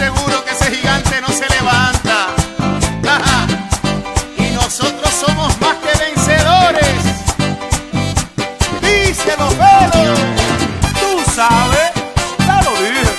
seguro que ese gigante no se levanta. Y nosotros somos más que vencedores. Díselo, Felo. Tú sabes, ya lo dije.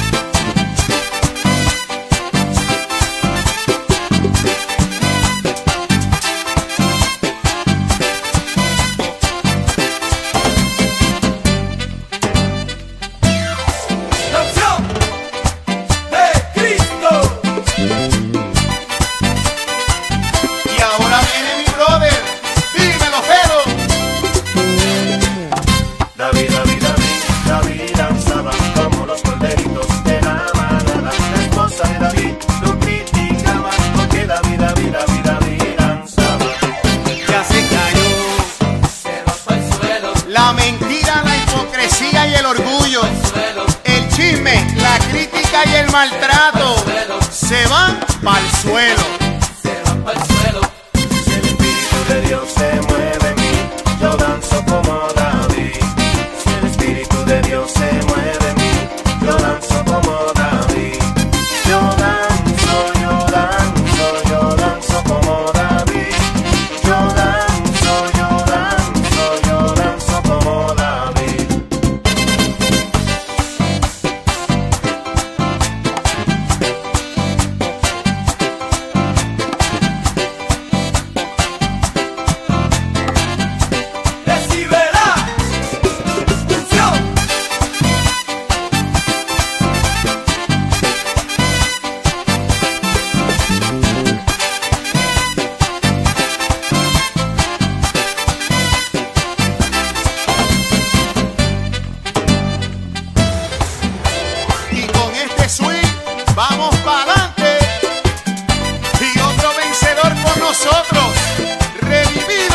La mentira, la hipocresía y el orgullo, el chisme, la crítica y el maltrato se van pa'l suelo. Si el Espíritu de Dios se mueve en mí, yo danzo como David. Si el Espíritu de Dios se mueve en mí, yo danzo como David. Yo danzo, yo danzo, yo danzo como David. Yo danzo, yo danzo, yo danzo como David. Vamos para adelante y otro vencedor con nosotros, revivido.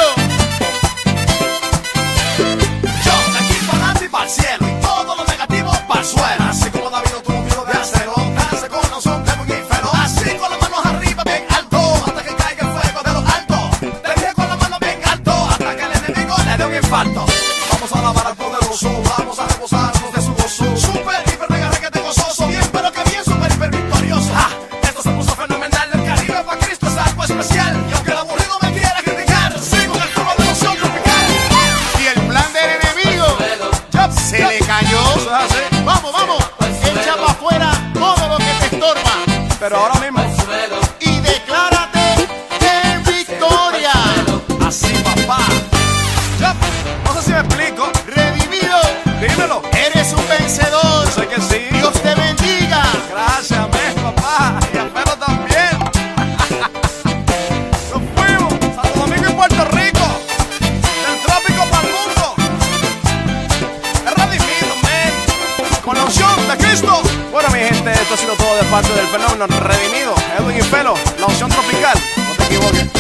Yo de aquí para adelante y para el cielo y todo lo negativo para el suelo. Así como David no tuvo miedo de hacerlo, nace con la unción de un infero. Así con las manos arriba bien alto, hasta que caiga el fuego de los altos. Te dije con las manos bien alto, hasta que el enemigo le dé un infarto. Vamos a alabar al poderoso, vamos a reposarnos de su gozo. Super, hiper, mega, requete gozoso, bien, pero que bien, super, hiper victorioso. Esto se puso fenomenal, el Caribe para Cristo es algo especial. Y aunque el aburrido me quiera criticar, sigo en el fuego de emoción tropical. Y el plan del enemigo se le cayó. Vamos, vamos, echa para afuera todo lo que te estorba. Pero ahora mismo, y declárate en victoria. así papá. No sé si me explico. Revivido, Dímelo. eres un vencedor. Sé que sí. Dios te bendiga. Gracias, amén, papá. Y al Felo también. Nos fuimos. Santo Domingo y Puerto Rico. Del trópico para el mundo. Es redimido, man. Con la unción de Cristo. Bueno, mi gente, esto ha sido todo de parte del fenómeno redimido. Edwin y Felo, la unción tropical. No te equivoques.